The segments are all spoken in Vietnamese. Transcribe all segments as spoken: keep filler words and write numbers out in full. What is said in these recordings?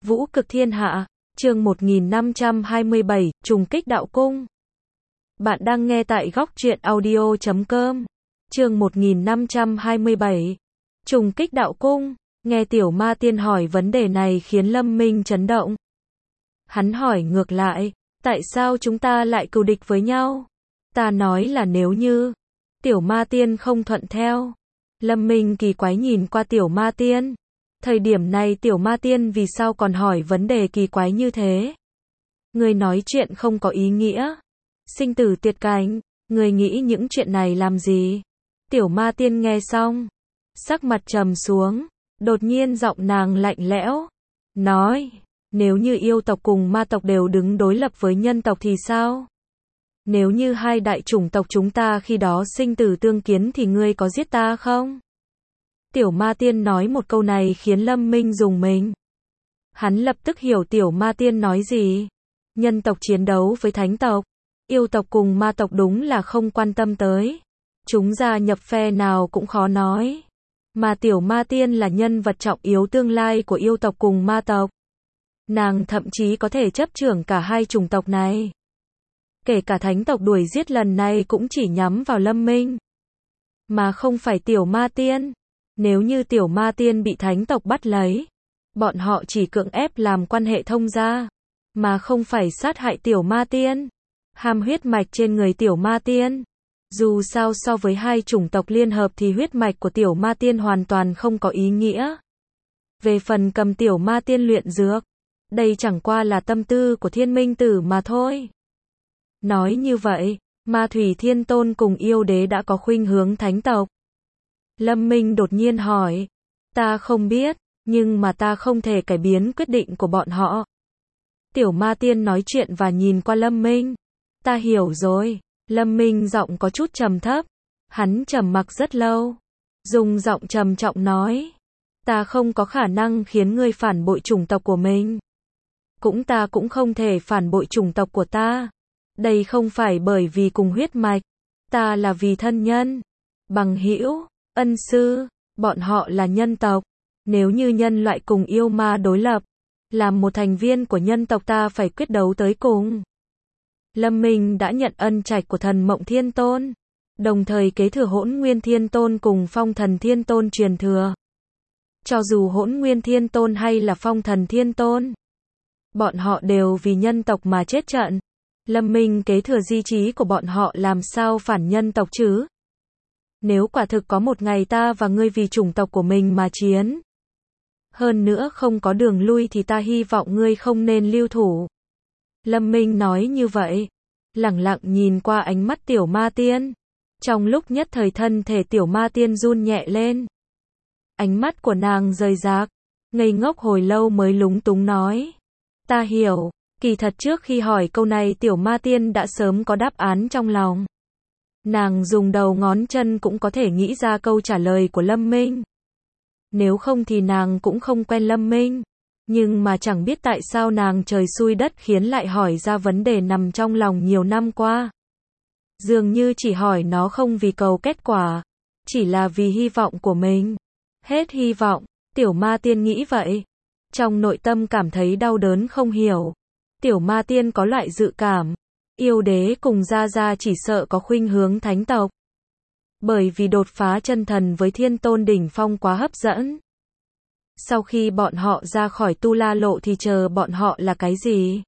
Vũ cực thiên hạ, chương một nghìn năm trăm hai mươi bảy, trùng kích đạo cung. Bạn đang nghe tại góc truyện audio chấm com. Chương một nghìn năm trăm hai mươi bảy, trùng kích đạo cung. Nghe Tiểu Ma Tiên hỏi vấn đề này khiến Lâm Minh chấn động. Hắn hỏi ngược lại, tại sao chúng ta lại cừu địch với nhau? Ta nói là nếu như Tiểu Ma Tiên không thuận theo. Lâm Minh kỳ quái nhìn qua Tiểu Ma Tiên. Thời điểm này Tiểu Ma Tiên vì sao còn hỏi vấn đề kỳ quái như thế? Người nói chuyện không có ý nghĩa. Sinh tử tuyệt cảnh, người nghĩ những chuyện này làm gì? Tiểu Ma Tiên nghe xong, sắc mặt trầm xuống, đột nhiên giọng nàng lạnh lẽo, nói, nếu như yêu tộc cùng ma tộc đều đứng đối lập với nhân tộc thì sao? Nếu như hai đại chủng tộc chúng ta khi đó sinh tử tương kiến thì ngươi có giết ta không? Tiểu Ma Tiên nói một câu này khiến Lâm Minh rùng mình. Hắn lập tức hiểu Tiểu Ma Tiên nói gì. Nhân tộc chiến đấu với thánh tộc, yêu tộc cùng ma tộc đúng là không quan tâm tới. Chúng gia nhập phe nào cũng khó nói. Mà Tiểu Ma Tiên là nhân vật trọng yếu tương lai của yêu tộc cùng ma tộc. Nàng thậm chí có thể chấp trưởng cả hai chủng tộc này. Kể cả thánh tộc đuổi giết lần này cũng chỉ nhắm vào Lâm Minh, mà không phải Tiểu Ma Tiên. Nếu như Tiểu Ma Tiên bị thánh tộc bắt lấy, bọn họ chỉ cưỡng ép làm quan hệ thông gia, mà không phải sát hại Tiểu Ma Tiên, ham huyết mạch trên người Tiểu Ma Tiên. Dù sao so với hai chủng tộc liên hợp thì huyết mạch của Tiểu Ma Tiên hoàn toàn không có ý nghĩa. Về phần cầm Tiểu Ma Tiên luyện dược, đây chẳng qua là tâm tư của Thiên Minh Tử mà thôi. Nói như vậy, Ma Thủy Thiên Tôn cùng yêu đế đã có khuynh hướng thánh tộc. Lâm Minh đột nhiên hỏi, ta không biết, nhưng mà ta không thể cải biến quyết định của bọn họ. Tiểu Ma Tiên nói chuyện và nhìn qua Lâm Minh. Ta hiểu rồi. Lâm Minh giọng có chút trầm thấp. Hắn trầm mặc rất lâu, dùng giọng trầm trọng nói, ta không có khả năng khiến ngươi phản bội chủng tộc của mình. Cũng ta cũng không thể phản bội chủng tộc của ta. Đây không phải bởi vì cùng huyết mạch, ta là vì thân nhân, bằng hữu, ân sư, bọn họ là nhân tộc. Nếu như nhân loại cùng yêu ma đối lập, làm một thành viên của nhân tộc ta phải quyết đấu tới cùng. Lâm Minh đã nhận ân trạch của Thần Mộng Thiên Tôn, đồng thời kế thừa Hỗn Nguyên Thiên Tôn cùng Phong Thần Thiên Tôn truyền thừa. Cho dù Hỗn Nguyên Thiên Tôn hay là Phong Thần Thiên Tôn, bọn họ đều vì nhân tộc mà chết trận. Lâm Minh kế thừa di chí của bọn họ làm sao phản nhân tộc chứ? Nếu quả thực có một ngày ta và ngươi vì chủng tộc của mình mà chiến, hơn nữa không có đường lui thì ta hy vọng ngươi không nên lưu thủ. Lâm Minh nói như vậy, lẳng lặng nhìn qua ánh mắt Tiểu Ma Tiên. Trong lúc nhất thời thân thể Tiểu Ma Tiên run nhẹ lên. Ánh mắt của nàng rời rạc, ngây ngốc hồi lâu mới lúng túng nói, ta hiểu. Kỳ thật trước khi hỏi câu này Tiểu Ma Tiên đã sớm có đáp án trong lòng. Nàng dùng đầu ngón chân cũng có thể nghĩ ra câu trả lời của Lâm Minh. Nếu không thì nàng cũng không quen Lâm Minh. Nhưng mà chẳng biết tại sao nàng trời xui đất khiến lại hỏi ra vấn đề nằm trong lòng nhiều năm qua. Dường như chỉ hỏi nó không vì cầu kết quả, chỉ là vì hy vọng của mình. Hết hy vọng, Tiểu Ma Tiên nghĩ vậy. Trong nội tâm cảm thấy đau đớn không hiểu. Tiểu Ma Tiên có loại dự cảm, yêu đế cùng Gia Gia chỉ sợ có khuynh hướng thánh tộc. Bởi vì đột phá chân thần với Thiên Tôn đỉnh phong quá hấp dẫn. Sau khi bọn họ ra khỏi Tu La Lộ thì chờ bọn họ là cái gì?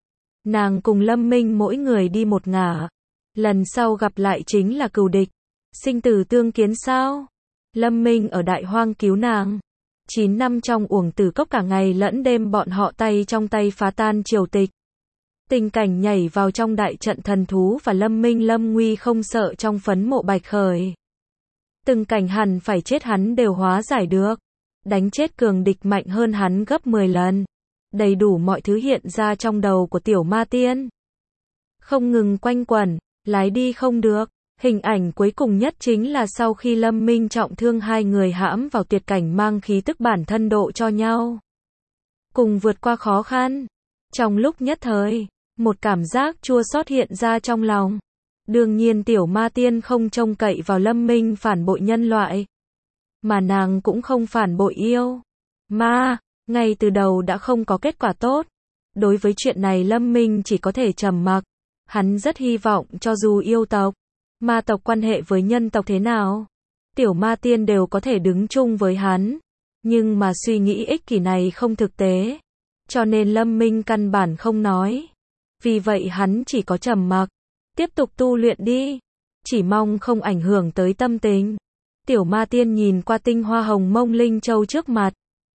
Nàng cùng Lâm Minh mỗi người đi một ngả. Lần sau gặp lại chính là cừu địch. Sinh tử tương kiến sao? Lâm Minh ở Đại Hoang cứu nàng. chín năm trong uổng tử cốc cả ngày lẫn đêm bọn họ tay trong tay phá tan triều tịch. Tình cảnh nhảy vào trong đại trận thần thú và Lâm Minh lâm nguy không sợ trong phấn mộ Bạch Khởi. Từng cảnh hẳn phải chết hắn đều hóa giải được. Đánh chết cường địch mạnh hơn hắn gấp mười lần. Đầy đủ mọi thứ hiện ra trong đầu của Tiểu Ma Tiên. Không ngừng quanh quẩn, lái đi không được. Hình ảnh cuối cùng nhất chính là sau khi Lâm Minh trọng thương hai người hãm vào tuyệt cảnh mang khí tức bản thân độ cho nhau. Cùng vượt qua khó khăn. Trong lúc nhất thời, một cảm giác chua xót hiện ra trong lòng. Đương nhiên Tiểu Ma Tiên không trông cậy vào Lâm Minh phản bội nhân loại. Mà nàng cũng không phản bội yêu ma. ngay từ đầu đã không có kết quả tốt. Đối với chuyện này Lâm Minh chỉ có thể trầm mặc. Hắn rất hy vọng cho dù yêu tộc, ma tộc quan hệ với nhân tộc thế nào, tiểu ma tiên đều có thể đứng chung với hắn. Nhưng mà suy nghĩ ích kỷ này không thực tế. Cho nên Lâm Minh căn bản không nói. Vì vậy hắn chỉ có trầm mặc. Tiếp tục tu luyện đi. Chỉ mong không ảnh hưởng tới tâm tình. Tiểu ma tiên nhìn qua tinh hoa hồng mông linh châu trước mặt.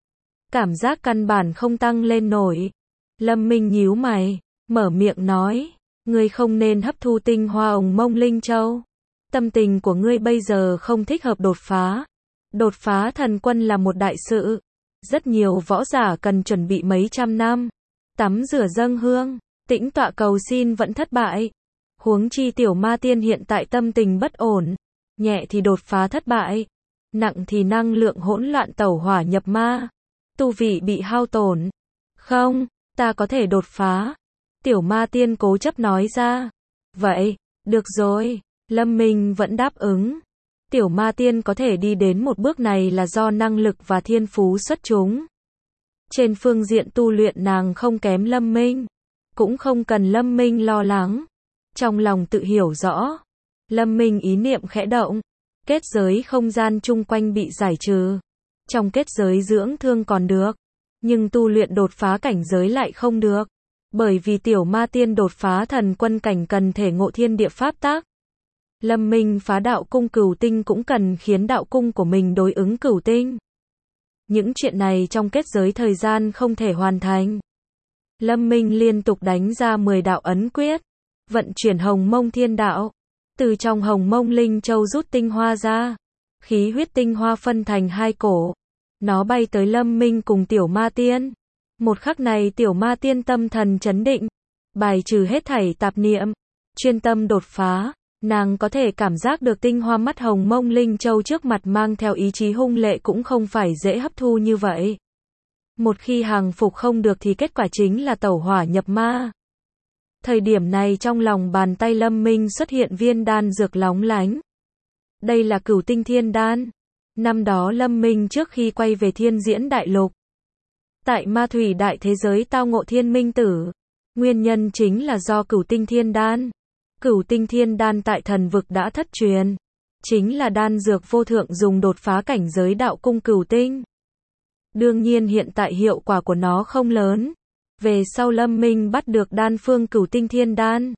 Cảm giác căn bản không tăng lên nổi. Lâm Minh nhíu mày, mở miệng nói. Ngươi không nên hấp thu tinh hoa hồng mông linh châu. Tâm tình của ngươi bây giờ không thích hợp đột phá. Đột phá thần quân là một đại sự. Rất nhiều võ giả cần chuẩn bị mấy trăm năm. Tắm rửa dâng hương, tĩnh tọa cầu xin vẫn thất bại. Huống chi tiểu ma tiên hiện tại tâm tình bất ổn. Nhẹ thì đột phá thất bại. Nặng thì năng lượng hỗn loạn tẩu hỏa nhập ma. Tu vị bị hao tổn. Không, ta có thể đột phá. Tiểu ma tiên cố chấp nói ra. Vậy, được rồi. Lâm Minh vẫn đáp ứng. Tiểu ma tiên có thể đi đến một bước này là do năng lực và thiên phú xuất chúng. Trên phương diện tu luyện nàng không kém Lâm Minh. Cũng không cần Lâm Minh lo lắng. Trong lòng tự hiểu rõ. Lâm Minh ý niệm khẽ động. Kết giới không gian chung quanh bị giải trừ. Trong kết giới dưỡng thương còn được. Nhưng tu luyện đột phá cảnh giới lại không được. Bởi vì tiểu ma tiên đột phá thần quân cảnh cần thể ngộ thiên địa pháp tác. Lâm Minh phá đạo cung cửu tinh cũng cần khiến đạo cung của mình đối ứng cửu tinh. Những chuyện này trong kết giới thời gian không thể hoàn thành. Lâm Minh liên tục đánh ra mười đạo ấn quyết. Vận chuyển hồng mông thiên đạo. Từ trong hồng mông linh châu rút tinh hoa ra. Khí huyết tinh hoa phân thành hai cổ. Nó bay tới Lâm Minh cùng tiểu ma tiên. Một khắc này tiểu ma tiên tâm thần chấn định. Bài trừ hết thảy tạp niệm. Chuyên tâm đột phá. Nàng có thể cảm giác được tinh hoa mắt hồng mông linh châu trước mặt mang theo ý chí hung lệ cũng không phải dễ hấp thu như vậy. Một khi hàng phục không được thì kết quả chính là tẩu hỏa nhập ma. Thời điểm này trong lòng bàn tay Lâm Minh xuất hiện viên đan dược lóng lánh. Đây là cửu tinh thiên đan. Năm đó Lâm Minh trước khi quay về thiên diễn đại lục. Tại ma thủy đại thế giới tao ngộ thiên minh tử. Nguyên nhân chính là do cửu tinh thiên đan. Cửu tinh thiên đan tại thần vực đã thất truyền. Chính là đan dược vô thượng dùng đột phá cảnh giới đạo cung cửu tinh. Đương nhiên hiện tại hiệu quả của nó không lớn. Về sau Lâm Minh bắt được đan phương cửu tinh thiên đan.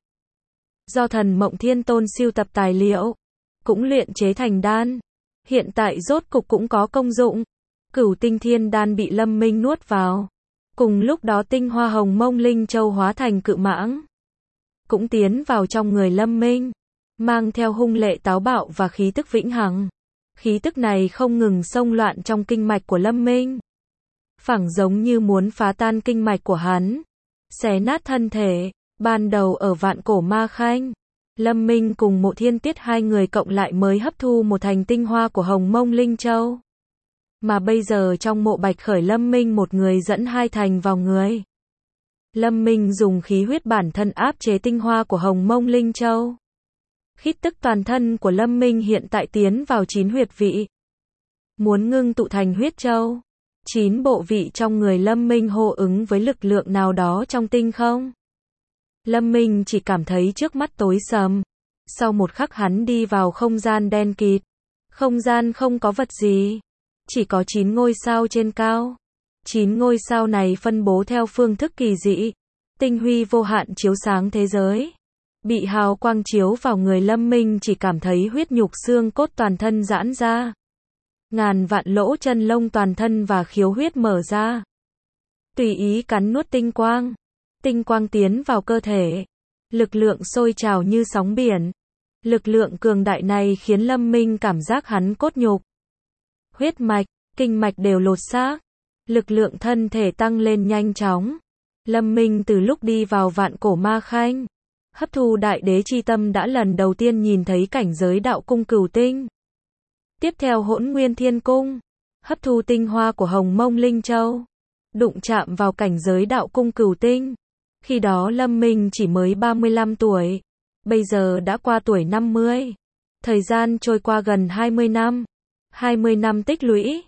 Do thần mộng thiên tôn sưu tập tài liệu. Cũng luyện chế thành đan. Hiện tại rốt cục cũng có công dụng. Cửu tinh thiên đan bị Lâm Minh nuốt vào. Cùng lúc đó tinh hoa hồng mông linh châu hóa thành cự mãng. Cũng tiến vào trong người Lâm Minh. Mang theo hung lệ táo bạo và khí tức vĩnh hằng. Khí tức này không ngừng xông loạn trong kinh mạch của Lâm Minh. Phảng giống như muốn phá tan kinh mạch của hắn. Xé nát thân thể. Ban đầu ở vạn cổ ma khanh. Lâm Minh cùng Mộ Thiên Tiết hai người cộng lại mới hấp thu một thành tinh hoa của hồng mông linh châu. Mà bây giờ trong mộ bạch khởi Lâm Minh một người dẫn hai thành vào người. Lâm Minh dùng khí huyết bản thân áp chế tinh hoa của hồng mông linh châu. Khí tức toàn thân của Lâm Minh hiện tại tiến vào chín huyệt vị. Muốn ngưng tụ thành huyết châu. Chín bộ vị trong người Lâm Minh hô ứng với lực lượng nào đó trong tinh không. Lâm Minh chỉ cảm thấy trước mắt tối sầm. Sau một khắc hắn đi vào không gian đen kịt. Không gian không có vật gì. Chỉ có chín ngôi sao trên cao. Chín ngôi sao này phân bố theo phương thức kỳ dị. Tinh huy vô hạn chiếu sáng thế giới. Bị hào quang chiếu vào người Lâm Minh chỉ cảm thấy huyết nhục xương cốt toàn thân giãn ra. Ngàn vạn lỗ chân lông toàn thân và khiếu huyết mở ra. Tùy ý cắn nuốt tinh quang. Tinh quang tiến vào cơ thể. Lực lượng sôi trào như sóng biển. Lực lượng cường đại này khiến Lâm Minh cảm giác hắn cốt nhục. Huyết mạch, kinh mạch đều lột xác. Lực lượng thân thể tăng lên nhanh chóng. Lâm Minh từ lúc đi vào vạn cổ ma khanh. Hấp thu đại đế chi tâm đã lần đầu tiên nhìn thấy cảnh giới đạo cung cửu tinh. Tiếp theo hỗn nguyên thiên cung. Hấp thu tinh hoa của hồng mông linh châu. Đụng chạm vào cảnh giới đạo cung cửu tinh. Khi đó Lâm Minh chỉ mới ba mươi lăm tuổi. Bây giờ đã qua tuổi năm mươi. Thời gian trôi qua gần hai mươi năm. hai mươi năm tích lũy.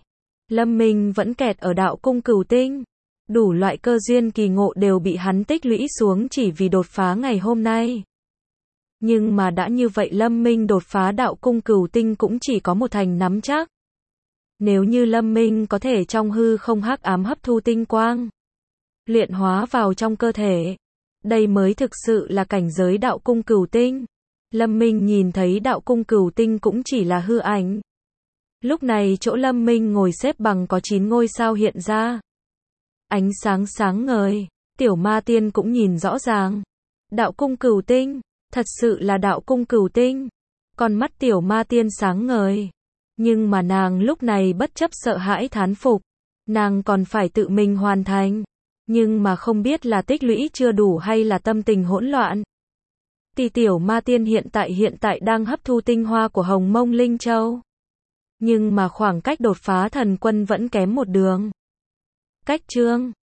Lâm Minh vẫn kẹt ở đạo cung cửu tinh. Đủ loại cơ duyên kỳ ngộ đều bị hắn tích lũy xuống chỉ vì đột phá ngày hôm nay. Nhưng mà đã như vậy Lâm Minh đột phá đạo cung cửu tinh cũng chỉ có một thành nắm chắc. Nếu như Lâm Minh có thể trong hư không hắc ám hấp thu tinh quang, luyện hóa vào trong cơ thể, đây mới thực sự là cảnh giới đạo cung cửu tinh. Lâm Minh nhìn thấy đạo cung cửu tinh cũng chỉ là hư ảnh. Lúc này chỗ Lâm Minh ngồi xếp bằng có chín ngôi sao hiện ra. Ánh sáng sáng ngời, tiểu ma tiên cũng nhìn rõ ràng. Đạo cung cửu tinh, thật sự là đạo cung cửu tinh. Con mắt tiểu ma tiên sáng ngời. Nhưng mà nàng lúc này bất chấp sợ hãi thán phục. Nàng còn phải tự mình hoàn thành. Nhưng mà không biết là tích lũy chưa đủ hay là tâm tình hỗn loạn. Tỷ tiểu ma tiên hiện tại hiện tại đang hấp thu tinh hoa của Hồng Mông Linh Châu. Nhưng mà khoảng cách đột phá thần quân vẫn kém một đường. Cách chương